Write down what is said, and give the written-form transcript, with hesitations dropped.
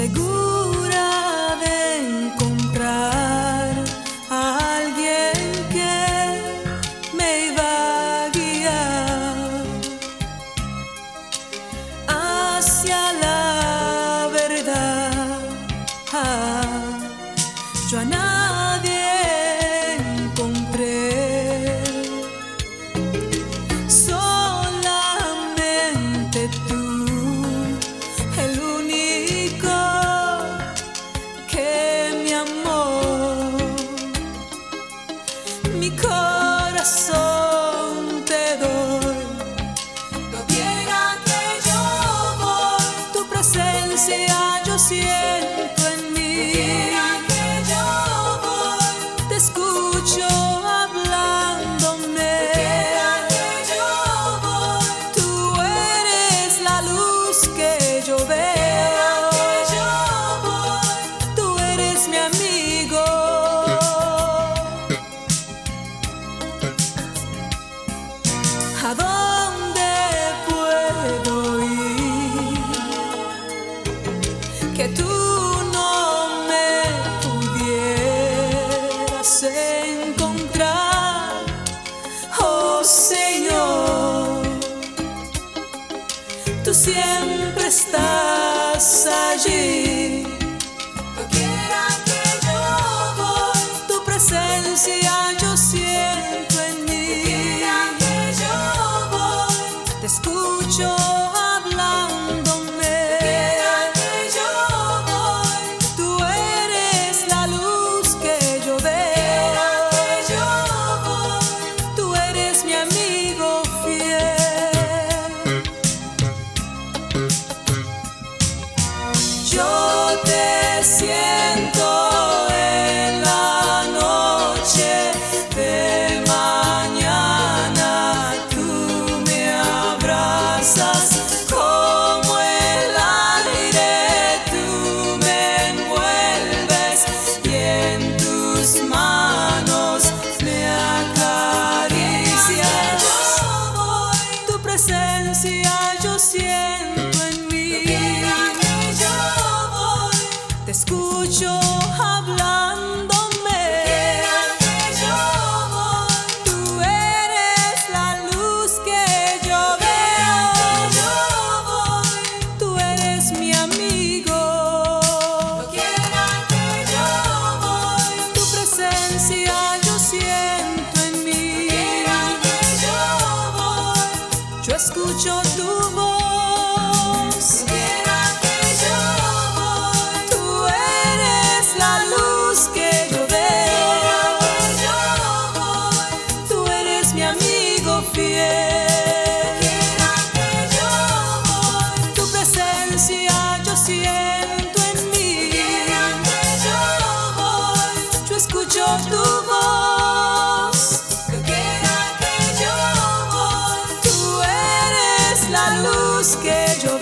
segura de encontrar a alguien que me iba a guiar hacia la verdad. Yo a nadie encontré, solamente tú, el único que me amó. Mi corazón te doy, doquiera que yo voy, tu presencia yo siento en mí. Doquiera que yo voy, te escucho hablándome. Doquiera que yo voy, tú eres la luz que yo veo. Doquiera que yo voy, tú eres mi amigo. ¿A dónde puedo ir que tú no me pudieras encontrar? Oh Señor, tú siempre estás allí. Doquiera que yo voy, tu presencia yo siento en mí. Doquiera que yo voy, te escucho hablándome. Doquiera que yo voy, tú eres la luz que yo veo. Doquiera que yo voy, tú eres mi amigo fiel. Yo te siento en la noche de mañana, tú me abrazas como el aire, tú me envuelves y en tus manos me acaricias. Tu presencia yo siento en mí. Doquiera que yo voy, te escucho hablándome. Doquiera que yo voy, tú eres la luz que yo veo. Doquiera que yo voy, tú eres mi amigo. Doquiera que yo voy, tu presencia yo siento en mí. Doquiera que yo voy, yo escucho tu voz. Doquiera que yo voy, tú eres la luz que yo veo. Doquiera que yo voy, tú eres mi amigo fiel. Doquiera que yo voy, tu presencia yo siento en mí. Doquiera que yo voy, yo escucho tu voz. Doquiera que yo voy, tú eres la luz que yo